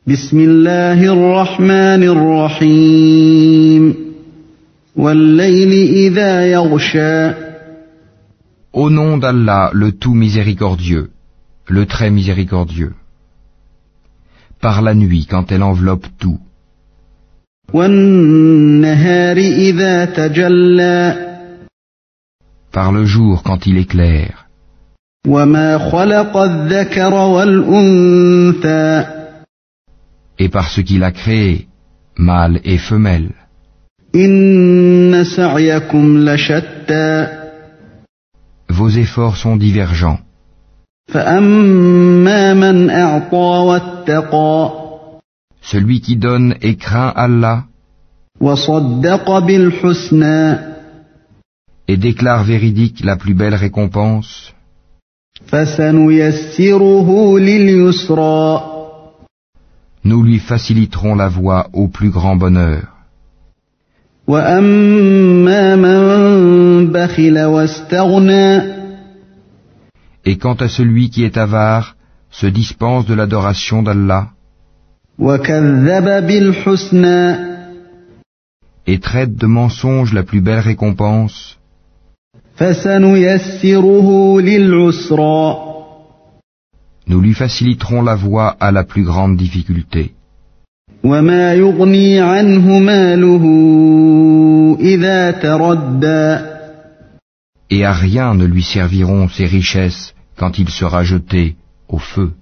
بسم الله الرحمن الرحيم والليل إذا يغشى Au nom d'Allah, le tout miséricordieux, le très miséricordieux. Par la nuit, quand elle enveloppe tout. والنهار إذا تجلى Par le jour, quand il éclaire. وما خلق الذكر والأنثى Et par ce qu'il a créé, mâle et femelle. إن سعيكم لشتى Vos efforts sont divergents. فأما من أعطى واتقى Celui qui donne et craint Allah وصدق بالحسنى et déclare véridique la plus belle récompense, فسنيسره لليسرى nous lui faciliterons la voie au plus grand bonheur. وأما من بخل واستغنى Et quant à celui qui est avare, se dispense de l'adoration d'Allah وكذب بالحسنى et traite de mensonge la plus belle récompense, فسنيسره للعسرى nous lui faciliterons la voie à la plus grande difficulté. وما يغني عنه ماله إذا تردى Et à rien ne lui serviront ses richesses quand il sera jeté au feu.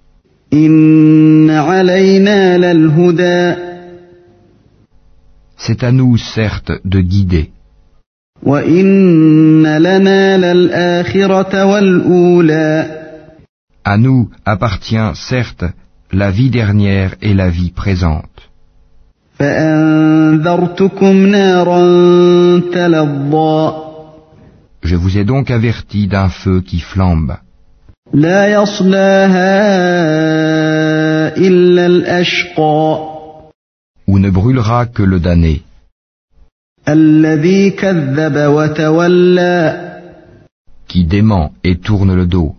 إن علينا للهدى C'est à nous, certes, de guider. وإن لنا للآخرة والأولى À nous appartient, certes, la vie dernière et la vie présente. فأنذرتكم نارا تلظى Je vous ai donc averti d'un feu qui flambe, لا يصلاها إلا الأشقى où ne brûlera que le damné, الذي كذب وتولى qui dément et tourne le dos.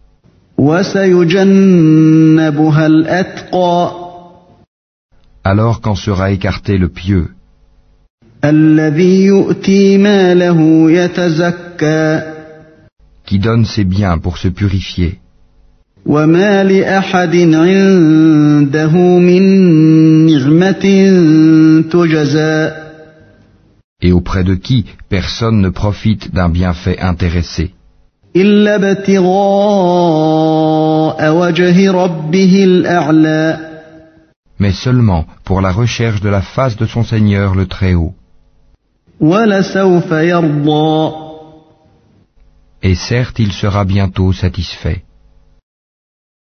وسيجنبها الأتقى Alors qu'en sera écarté le pieux, الذي يؤتي ماله يتزكى qui donne ses biens pour se purifier, وما لأحد عنده من نعمة تجزى et auprès de qui personne ne profite d'un bienfait intéressé, إلا ابتغاء وجه ربه الأعلى mais seulement pour la recherche de la face de son Seigneur le Très-Haut. ولسوف يرضى Et certes, il sera bientôt satisfait.